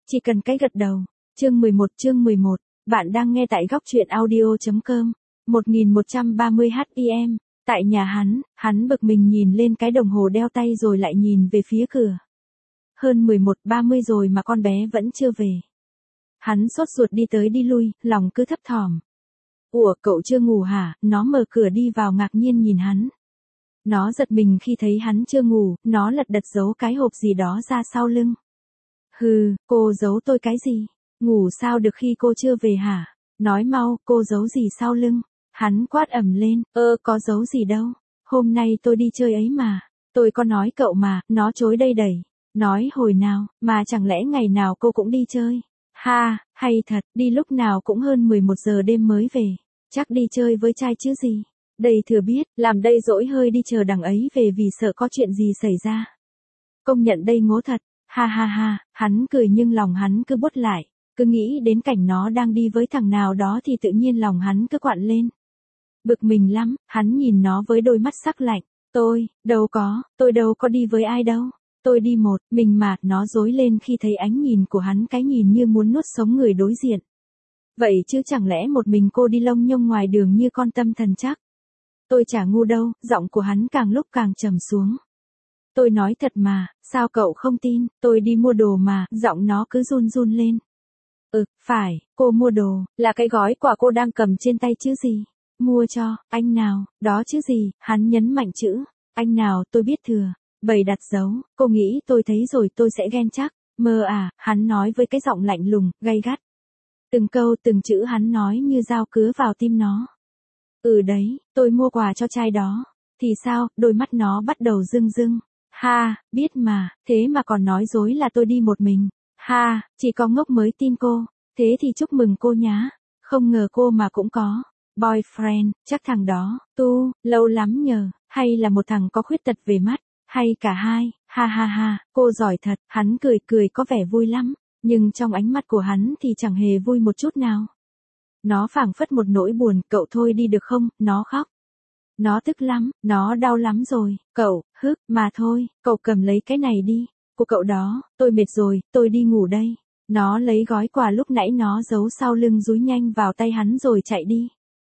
Chỉ cần cái gật đầu. Chương 11, bạn đang nghe tại góc truyện audio.com, 1130 HPM, tại nhà hắn bực mình nhìn lên cái đồng hồ đeo tay rồi lại nhìn về phía cửa. Hơn 11:30 rồi mà con bé vẫn chưa về. Hắn sốt ruột đi tới đi lui, lòng cứ thấp thỏm. Ủa, cậu chưa ngủ hả? Nó mở cửa đi vào ngạc nhiên nhìn hắn. Nó giật mình khi thấy hắn chưa ngủ, nó lật đật giấu cái hộp gì đó ra sau lưng. Hừ, cô giấu tôi cái gì? Ngủ sao được khi cô chưa về hả? Nói mau, cô giấu gì sau lưng? Hắn quát ầm lên, có giấu gì đâu. Hôm nay tôi đi chơi ấy mà. Tôi có nói cậu mà, nó chối đây đẩy. Nói hồi nào, mà chẳng lẽ ngày nào cô cũng đi chơi? Ha, hay thật, đi lúc nào cũng hơn 11 giờ đêm mới về. Chắc đi chơi với trai chứ gì. Đây thừa biết, làm đây dỗi hơi đi chờ đằng ấy về vì sợ có chuyện gì xảy ra. Công nhận đây ngố thật. Ha ha ha, hắn cười nhưng lòng hắn cứ buốt lại, cứ nghĩ đến cảnh nó đang đi với thằng nào đó thì tự nhiên lòng hắn cứ quặn lên. Bực mình lắm, hắn nhìn nó với đôi mắt sắc lạnh, tôi đâu có đi với ai đâu, tôi đi một mình mà. Nó rối lên khi thấy ánh nhìn của hắn, cái nhìn như muốn nuốt sống người đối diện. Vậy chứ chẳng lẽ một mình cô đi lông nhông ngoài đường như con tâm thần chắc? Tôi chả ngu đâu, giọng của hắn càng lúc càng trầm xuống. Tôi nói thật mà, sao cậu không tin, tôi đi mua đồ mà, giọng nó cứ run run lên. Phải, cô mua đồ, là cái gói quà cô đang cầm trên tay chứ gì. Mua cho, anh nào, đó chứ gì, hắn nhấn mạnh chữ, anh nào tôi biết thừa, bày đặt dấu, cô nghĩ tôi thấy rồi tôi sẽ ghen chắc, mơ à, hắn nói với cái giọng lạnh lùng, gay gắt. Từng câu từng chữ hắn nói như dao cứa vào tim nó. Đấy, tôi mua quà cho trai đó, thì sao, đôi mắt nó bắt đầu rưng rưng. Ha, biết mà, thế mà còn nói dối là tôi đi một mình. Ha, chỉ có ngốc mới tin cô, thế thì chúc mừng cô nhá. Không ngờ cô mà cũng có boyfriend, chắc thằng đó, lâu lắm nhờ, hay là một thằng có khuyết tật về mắt, hay cả hai. Ha ha ha, cô giỏi thật, hắn cười có vẻ vui lắm, nhưng trong ánh mắt của hắn thì chẳng hề vui một chút nào. Nó phảng phất một nỗi buồn, cậu thôi đi được không, nó khóc. Nó tức lắm, nó đau lắm rồi, cậu, mà thôi, cậu cầm lấy cái này đi, của cậu đó, tôi mệt rồi, tôi đi ngủ đây. Nó lấy gói quà lúc nãy nó giấu sau lưng dúi nhanh vào tay hắn rồi chạy đi.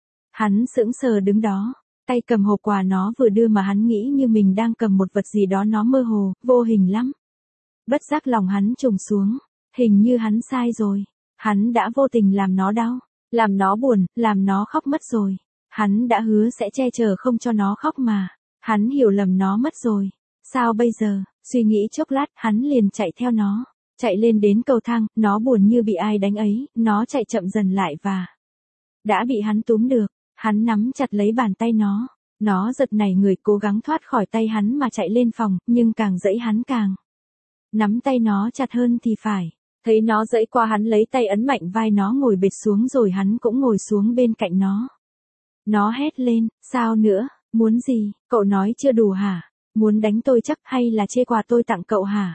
Hắn sững sờ đứng đó, tay cầm hộp quà nó vừa đưa mà hắn nghĩ như mình đang cầm một vật gì đó nó mơ hồ, vô hình lắm. Bất giác lòng hắn trùng xuống, hình như hắn sai rồi, hắn đã vô tình làm nó đau, làm nó buồn, làm nó khóc mất rồi. Hắn đã hứa sẽ che chở không cho nó khóc mà. Hắn hiểu lầm nó mất rồi. Sao bây giờ? Suy nghĩ chốc lát, hắn liền chạy theo nó. Chạy lên đến cầu thang, nó buồn như bị ai đánh ấy, nó chạy chậm dần lại và đã bị hắn túm được. Hắn nắm chặt lấy bàn tay nó. Nó giật nảy người cố gắng thoát khỏi tay hắn mà chạy lên phòng, nhưng càng giãy hắn càng nắm tay nó chặt hơn thì phải. Thấy nó giãy qua hắn lấy tay ấn mạnh vai nó ngồi bệt xuống rồi hắn cũng ngồi xuống bên cạnh nó. Nó hét lên, sao nữa, muốn gì, cậu nói chưa đủ hả? Muốn đánh tôi chắc hay là chê quà tôi tặng cậu hả?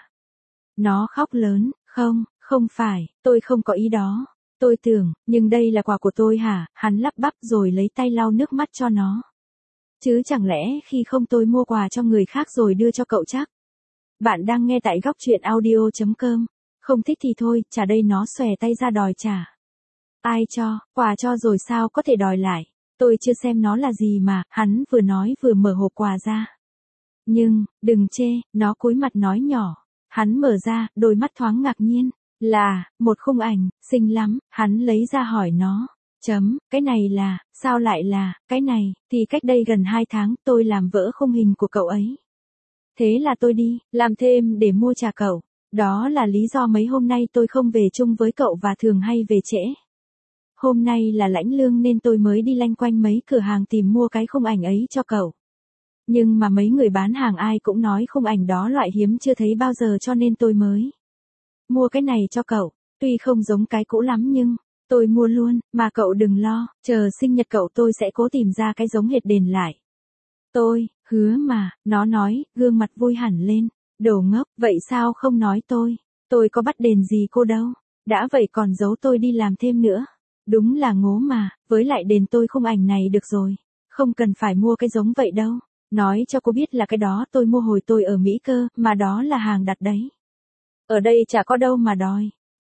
Nó khóc lớn, không phải, tôi không có ý đó. Tôi tưởng, nhưng đây là quà của tôi hả? Hắn lắp bắp rồi lấy tay lau nước mắt cho nó. Chứ chẳng lẽ khi không tôi mua quà cho người khác rồi đưa cho cậu chắc? Bạn đang nghe tại góc truyện audio.com. Không thích thì thôi, trả đây. Nó xòe tay ra đòi trả. Ai cho, quà cho rồi sao có thể đòi lại? Tôi chưa xem nó là gì mà, hắn vừa nói vừa mở hộp quà ra. Nhưng, đừng chê, nó cúi mặt nói nhỏ. Hắn mở ra, đôi mắt thoáng ngạc nhiên. Là, một khung ảnh, xinh lắm, hắn lấy ra hỏi nó. Cái này là, sao lại là, cái này, thì cách đây gần 2 tháng tôi làm vỡ khung hình của cậu ấy. Thế là tôi đi, làm thêm để mua trả cậu. Đó là lý do mấy hôm nay tôi không về chung với cậu và thường hay về trễ. Hôm nay là lãnh lương nên tôi mới đi loanh quanh mấy cửa hàng tìm mua cái khung ảnh ấy cho cậu. Nhưng mà mấy người bán hàng ai cũng nói khung ảnh đó loại hiếm chưa thấy bao giờ cho nên tôi mới mua cái này cho cậu. Tuy không giống cái cũ lắm nhưng tôi mua luôn, mà cậu đừng lo, chờ sinh nhật cậu tôi sẽ cố tìm ra cái giống hệt đền lại. Tôi, hứa mà, nó nói, gương mặt vui hẳn lên. Đồ ngốc, vậy sao không nói tôi có bắt đền gì cô đâu. Đã vậy còn giấu tôi đi làm thêm nữa. Đúng là ngố mà, với lại đền tôi khung ảnh này được rồi. Không cần phải mua cái giống vậy đâu. Nói cho cô biết là cái đó tôi mua hồi tôi ở Mỹ cơ, mà đó là hàng đặt đấy. Ở đây chả có đâu mà đòi.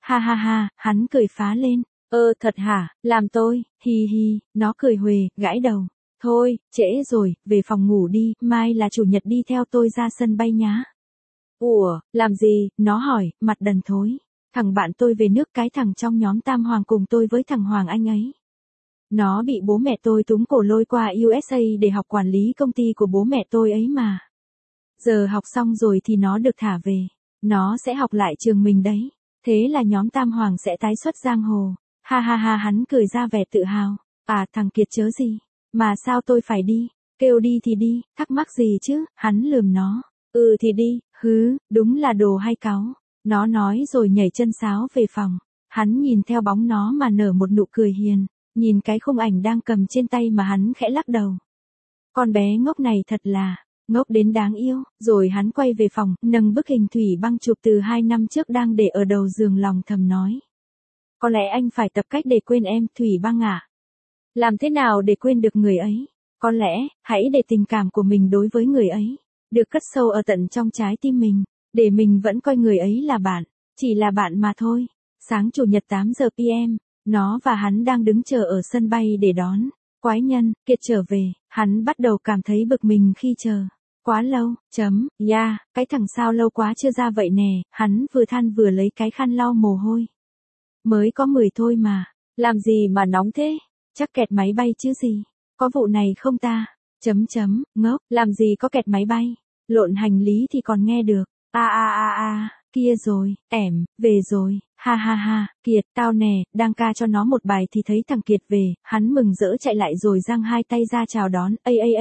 Ha ha ha, hắn cười phá lên. Thật hả, làm tôi, hi hi, nó cười huề, gãi đầu. Thôi, trễ rồi, về phòng ngủ đi, mai là chủ nhật đi theo tôi ra sân bay nhá. Ủa, làm gì, nó hỏi, mặt đần thối. Thằng bạn tôi về nước, cái thằng trong nhóm Tam Hoàng cùng tôi với thằng Hoàng Anh ấy. Nó bị bố mẹ tôi túm cổ lôi qua USA để học quản lý công ty của bố mẹ tôi ấy mà. Giờ học xong rồi thì nó được thả về. Nó sẽ học lại trường mình đấy. Thế là nhóm Tam Hoàng sẽ tái xuất giang hồ. Ha ha ha, hắn cười ra vẻ tự hào. À, thằng Kiệt chớ gì. Mà sao tôi phải đi? Kêu đi thì đi, thắc mắc gì chứ? Hắn lườm nó. Thì đi, đúng là đồ hay cáu. Nó nói rồi nhảy chân sáo về phòng. Hắn nhìn theo bóng nó mà nở một nụ cười hiền. Nhìn cái khung ảnh đang cầm trên tay mà hắn khẽ lắc đầu. Con bé ngốc này thật là ngốc đến đáng yêu. Rồi hắn quay về phòng, nâng bức hình Thủy Băng chụp từ 2 năm trước đang để ở đầu giường, lòng thầm nói. Có lẽ anh phải tập cách để quên em, Thủy Băng à. Làm thế nào để quên được người ấy? Có lẽ, hãy để tình cảm của mình đối với người ấy được cất sâu ở tận trong trái tim mình, để mình vẫn coi người ấy là bạn, chỉ là bạn mà thôi. Sáng chủ nhật 8 giờ PM, nó và hắn đang đứng chờ ở sân bay để đón quái nhân Kiệt trở về. Hắn bắt đầu cảm thấy bực mình khi chờ quá lâu. Cái thằng sao lâu quá chưa ra vậy nè. Hắn vừa than vừa lấy cái khăn lau mồ hôi. Mới có 10 thôi mà, làm gì mà nóng thế? Chắc kẹt máy bay chứ gì. Có vụ này không ta? Ngốc, làm gì có kẹt máy bay. Lộn hành lý thì còn nghe được. Kia rồi, về rồi. Ha ha ha, Kiệt, tao nè, đang ca cho nó một bài thì thấy thằng Kiệt về. Hắn mừng rỡ chạy lại rồi giang hai tay ra chào đón.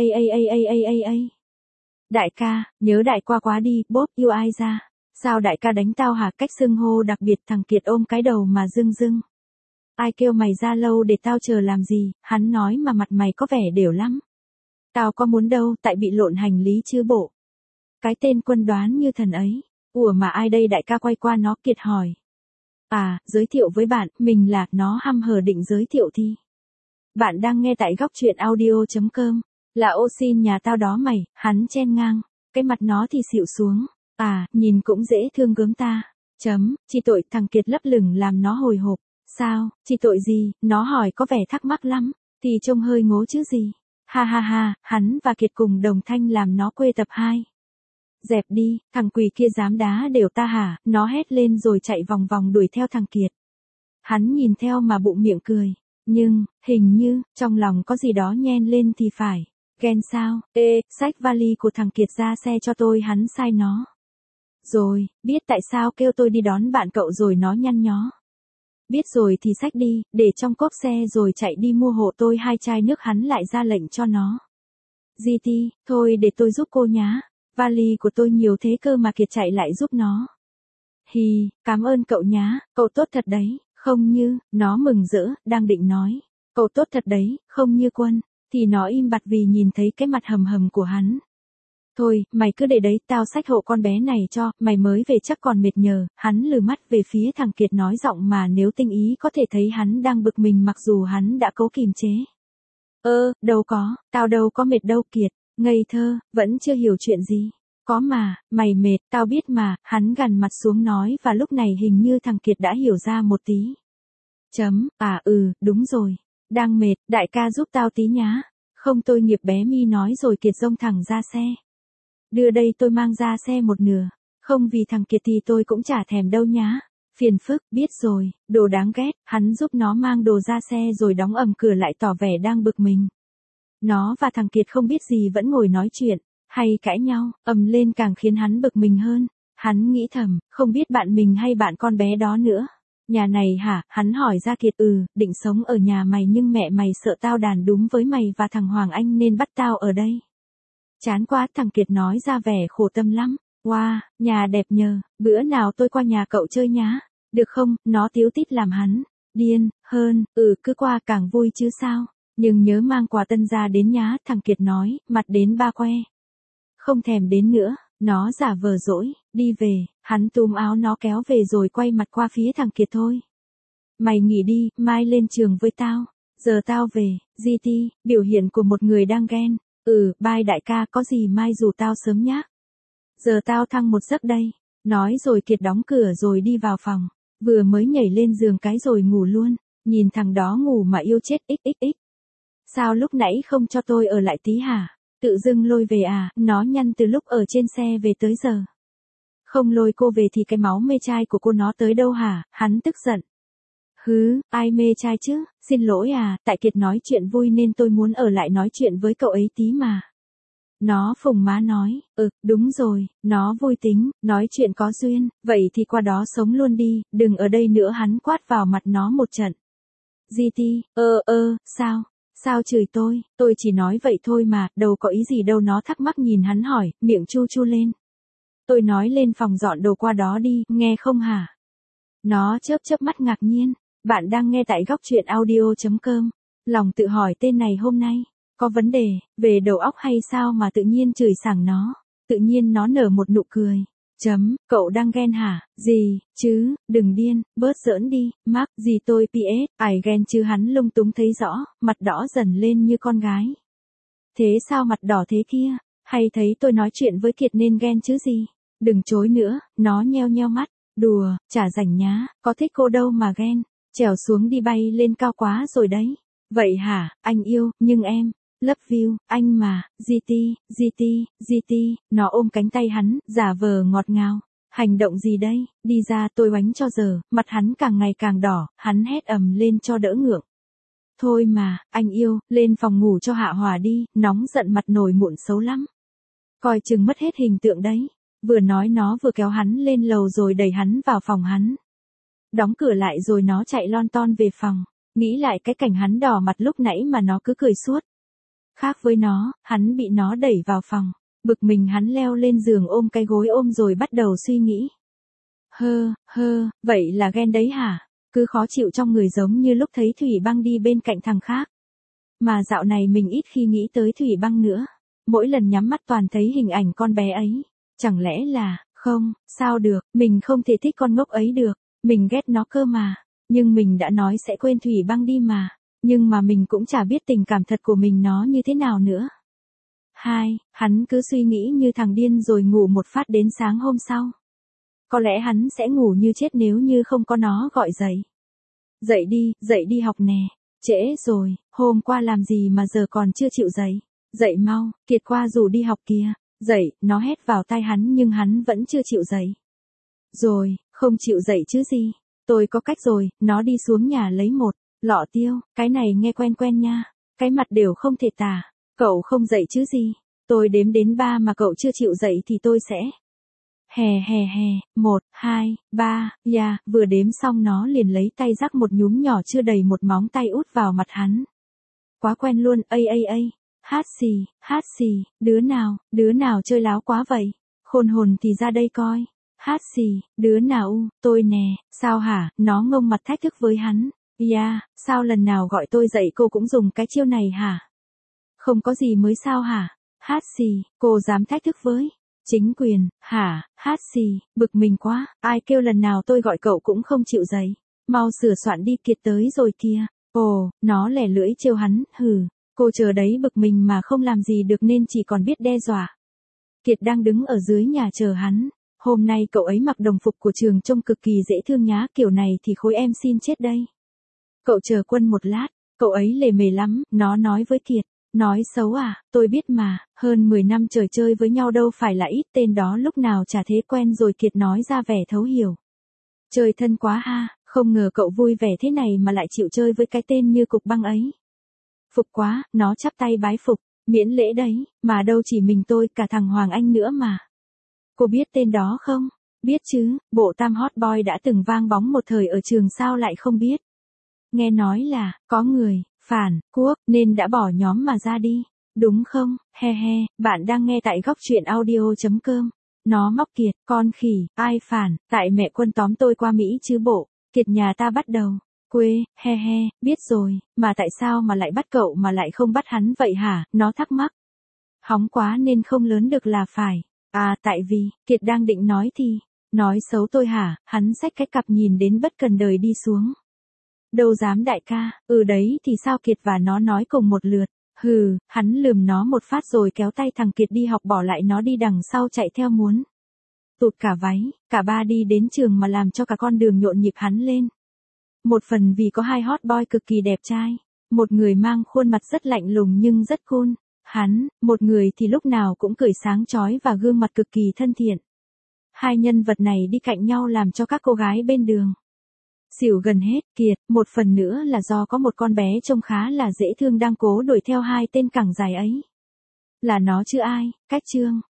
Đại ca, nhớ đại qua quá đi, bốp, yêu ai ra. Sao đại ca đánh tao hả? Cách xưng hô đặc biệt. Thằng Kiệt ôm cái đầu mà rưng rưng. Ai kêu mày ra lâu để tao chờ làm gì? Hắn nói mà mặt mày có vẻ đều lắm. Tao có muốn đâu, tại bị lộn hành lý chứ bộ. Cái tên Quân đoán như thần ấy. Ủa mà ai đây? Đại ca quay qua nó. Kiệt hỏi. Giới thiệu với bạn, mình là, nó hăm hở định giới thiệu thì. Bạn đang nghe tại góc truyện audio.com. Là ô xin nhà tao đó mày. Hắn chen ngang. Cái mặt nó thì xịu xuống. Nhìn cũng dễ thương gớm ta. Chỉ tội. Thằng Kiệt lấp lửng làm nó hồi hộp. Sao, chỉ tội gì? Nó hỏi có vẻ thắc mắc lắm. Thì trông hơi ngố chứ gì. Ha ha ha, hắn và Kiệt cùng đồng thanh làm nó quê tập 2. Dẹp đi, thằng quỷ kia dám đá đều ta hả? Nó hét lên rồi chạy vòng vòng đuổi theo thằng Kiệt. Hắn nhìn theo mà bụng miệng cười. Nhưng, hình như, trong lòng có gì đó nhen lên thì phải. Ghen sao? Xách vali của thằng Kiệt ra xe cho tôi. Hắn sai nó. Rồi, biết tại sao kêu tôi đi đón bạn cậu rồi. Nó nhăn nhó. Biết rồi thì xách đi, để trong cốp xe rồi chạy đi mua hộ tôi 2 chai nước. Hắn lại ra lệnh cho nó. GT, thôi để tôi giúp cô nhá. Vali của tôi nhiều thế cơ mà. Kiệt chạy lại giúp nó. Cảm ơn cậu nhá, cậu tốt thật đấy, không như, nó mừng rỡ, đang định nói. Cậu tốt thật đấy, không như Quân. Thì nó im bặt vì nhìn thấy cái mặt hầm hầm của hắn. Thôi, mày cứ để đấy, tao xách hộ con bé này cho, mày mới về chắc còn mệt nhờ. Hắn lừ mắt về phía thằng Kiệt nói giọng mà nếu tinh ý có thể thấy hắn đang bực mình mặc dù hắn đã cố kìm chế. Đâu có, tao đâu có mệt đâu Kiệt, ngây thơ, vẫn chưa hiểu chuyện gì. Có mà, mày mệt, tao biết mà. Hắn gằn mặt xuống nói và lúc này hình như thằng Kiệt đã hiểu ra một tí. Đúng rồi, đang mệt, đại ca giúp tao tí nhá. Không tôi nghiệp bé Mi nói rồi. Kiệt xông thẳng ra xe. Đưa đây tôi mang ra xe một nửa. Không vì thằng Kiệt thì tôi cũng chả thèm đâu nhá. Phiền phức, biết rồi, đồ đáng ghét. Hắn giúp nó mang đồ ra xe rồi đóng ầm cửa lại tỏ vẻ đang bực mình. Nó và thằng Kiệt không biết gì vẫn ngồi nói chuyện, hay cãi nhau, ầm lên càng khiến hắn bực mình hơn. Hắn nghĩ thầm, không biết bạn mình hay bạn con bé đó nữa. Nhà này hả? Hắn hỏi ra. Kiệt định sống ở nhà mày nhưng mẹ mày sợ tao đàn đúng với mày và thằng Hoàng Anh nên bắt tao ở đây. Chán quá. Thằng Kiệt nói ra vẻ khổ tâm lắm. Wow, nhà đẹp nhờ, bữa nào tôi qua nhà cậu chơi nhá. Được không? Nó tíu tít làm hắn điên hơn. Cứ qua càng vui chứ sao. Nhưng nhớ mang quà tân ra đến nhá. Thằng Kiệt nói, mặt đến ba que. Không thèm đến nữa. Nó giả vờ dỗi, đi về. Hắn túm áo nó kéo về rồi quay mặt qua phía thằng Kiệt. Thôi, mày nghỉ đi, mai lên trường với tao. Giờ tao về. GT, biểu hiện của một người đang ghen. Bye đại ca, có gì mai rủ tao sớm nhá. Giờ tao thăng một giấc đây. Nói rồi Kiệt đóng cửa rồi đi vào phòng. Vừa mới nhảy lên giường cái rồi ngủ luôn, nhìn thằng đó ngủ mà yêu chết xxx. Sao lúc nãy không cho tôi ở lại tí hả? Tự dưng lôi về à, nó nhăn từ lúc ở trên xe về tới giờ. Không lôi cô về thì cái máu mê trai của cô nó tới đâu hả? Hắn tức giận. Hứ, ai mê trai chứ, xin lỗi à, tại Kiệt nói chuyện vui nên tôi muốn ở lại nói chuyện với cậu ấy tí mà. Nó phùng má nói, đúng rồi, nó vui tính, nói chuyện có duyên, vậy thì qua đó sống luôn đi, đừng ở đây nữa. Hắn quát vào mặt nó một trận. GT, sao? Sao chửi tôi chỉ nói vậy thôi mà, đâu có ý gì đâu. Nó thắc mắc nhìn hắn hỏi, miệng chu chu lên. Tôi nói lên phòng dọn đồ qua đó đi, nghe không hả? Nó chớp chớp mắt ngạc nhiên. Bạn đang nghe tại góc truyện audio.com. Lòng tự hỏi tên này hôm nay có vấn đề về đầu óc hay sao mà tự nhiên chửi sảng nó. Tự nhiên nó nở một nụ cười. Cậu đang ghen hả? Gì chứ, đừng điên, bớt giỡn đi, Mark. Gì tôi PS, ai ghen chứ? Hắn lung túng thấy rõ, mặt đỏ dần lên như con gái. Thế sao mặt đỏ thế kia? Hay thấy tôi nói chuyện với Kiệt nên ghen chứ gì? Đừng chối nữa. Nó nheo nheo mắt. Đùa, chả rảnh nhá, có thích cô đâu mà ghen. Trèo xuống đi, bay lên cao quá rồi đấy. Vậy hả, anh yêu, nhưng em, love you, anh mà, GT, nó ôm cánh tay hắn, giả vờ ngọt ngào. Hành động gì đây, đi ra tôi oánh cho giờ. Mặt hắn càng ngày càng đỏ, hắn hét ầm lên cho đỡ ngượng. Thôi mà, anh yêu, lên phòng ngủ cho hạ hỏa đi, nóng giận mặt nổi mụn xấu lắm. Coi chừng mất hết hình tượng đấy. Vừa nói nó vừa kéo hắn lên lầu rồi đẩy hắn vào phòng hắn. Đóng cửa lại rồi nó chạy lon ton về phòng. Nghĩ lại cái cảnh hắn đỏ mặt lúc nãy mà nó cứ cười suốt. Khác với nó, hắn bị nó đẩy vào phòng. Bực mình hắn leo lên giường ôm cái gối ôm rồi bắt đầu suy nghĩ. Vậy là ghen đấy hả? Cứ khó chịu trong người giống như lúc thấy Thủy Băng đi bên cạnh thằng khác. Mà dạo này mình ít khi nghĩ tới Thủy Băng nữa. Mỗi lần nhắm mắt toàn thấy hình ảnh con bé ấy. Chẳng lẽ là, không, sao được, mình không thể thích con ngốc ấy được. Mình ghét nó cơ mà. Nhưng mình đã nói sẽ quên Thủy Băng đi mà. Nhưng mà mình cũng chả biết tình cảm thật của mình nó như thế nào nữa. Hắn cứ suy nghĩ như thằng điên rồi ngủ một phát đến sáng hôm sau. Có lẽ hắn sẽ ngủ như chết nếu như không có nó gọi dậy. Dậy đi học nè. Trễ rồi, hôm qua làm gì mà giờ còn chưa chịu dậy. Dậy mau, Kiệt qua rủ đi học kìa. Dậy, nó hét vào tai hắn nhưng hắn vẫn chưa chịu dậy. Rồi, không chịu dậy chứ gì. Tôi có cách rồi, nó đi xuống nhà lấy một lọ tiêu, cái này nghe quen quen nha. Cái mặt đều không thể tả. Cậu không dậy chứ gì. Tôi đếm đến 3 mà cậu chưa chịu dậy thì tôi sẽ. 1, 2, 3, vừa đếm xong nó liền lấy tay rắc một nhúm nhỏ chưa đầy một móng tay út vào mặt hắn. Quá quen luôn, hát xì, đứa nào chơi láo quá vậy? Khôn hồn thì ra đây coi. Hát xì, đứa nào tôi nè, sao hả? Nó ngông mặt thách thức với hắn. Sao lần nào gọi tôi dậy cô cũng dùng cái chiêu này hả? Không có gì mới sao hả? Hát xì, cô dám thách thức với chính quyền, hả? Hát xì, bực mình quá, ai kêu lần nào tôi gọi cậu cũng không chịu dậy. Mau sửa soạn đi, Kiệt tới rồi kìa. Ồ, nó lẻ lưỡi trêu hắn, cô chờ đấy. Bực mình mà không làm gì được nên chỉ còn biết đe dọa. Kiệt đang đứng ở dưới nhà chờ hắn. Hôm nay cậu ấy mặc đồng phục của trường trông cực kỳ dễ thương nhá, kiểu này thì khối em xin chết đây. Cậu chờ Quân một lát, cậu ấy lề mề lắm, nó nói với Kiệt. Nói xấu à, tôi biết mà, hơn 10 năm trời chơi với nhau đâu phải là ít, tên đó lúc nào chả thế quen rồi. Kiệt nói ra vẻ thấu hiểu. Chơi thân quá ha, không ngờ cậu vui vẻ thế này mà lại chịu chơi với cái tên như Cục Băng ấy. Phục quá, nó chắp tay bái phục, miễn lễ đấy, mà đâu chỉ mình tôi, cả thằng Hoàng Anh nữa mà. Cô biết tên đó không? Biết chứ, bộ tam hot boy đã từng vang bóng một thời ở trường sao lại không biết. Nghe nói là, có người phản quốc, nên đã bỏ nhóm mà ra đi. Đúng không? Bạn đang nghe tại góc truyện audio.com. Nó móc Kiệt, con khỉ, ai phản, tại mẹ Quân tóm tôi qua Mỹ chứ bộ. Kiệt nhà ta bắt đầu. Quê, biết rồi, mà tại sao mà lại bắt cậu mà lại không bắt hắn vậy hả? Nó thắc mắc. Hóng quá nên không lớn được là phải. Tại vì, Kiệt đang định nói thì. Nói xấu tôi hả? Hắn xách cái cặp nhìn đến bất cần đời đi xuống. Đâu dám đại ca, đấy thì sao? Kiệt và nó nói cùng một lượt. Hắn lườm nó một phát rồi kéo tay thằng Kiệt đi học, bỏ lại nó đi đằng sau chạy theo muốn tụt cả váy, cả ba đi đến trường mà làm cho cả con đường nhộn nhịp hắn lên. Một phần vì có hai hot boy cực kỳ đẹp trai, một người mang khuôn mặt rất lạnh lùng nhưng rất cool, một người thì lúc nào cũng cười sáng chói và gương mặt cực kỳ thân thiện. Hai nhân vật này đi cạnh nhau làm cho các cô gái bên đường xỉu gần hết kiệt, một phần nữa là do có một con bé trông khá là dễ thương đang cố đuổi theo hai tên cẳng dài ấy. Là nó chứ ai, Cách Trương.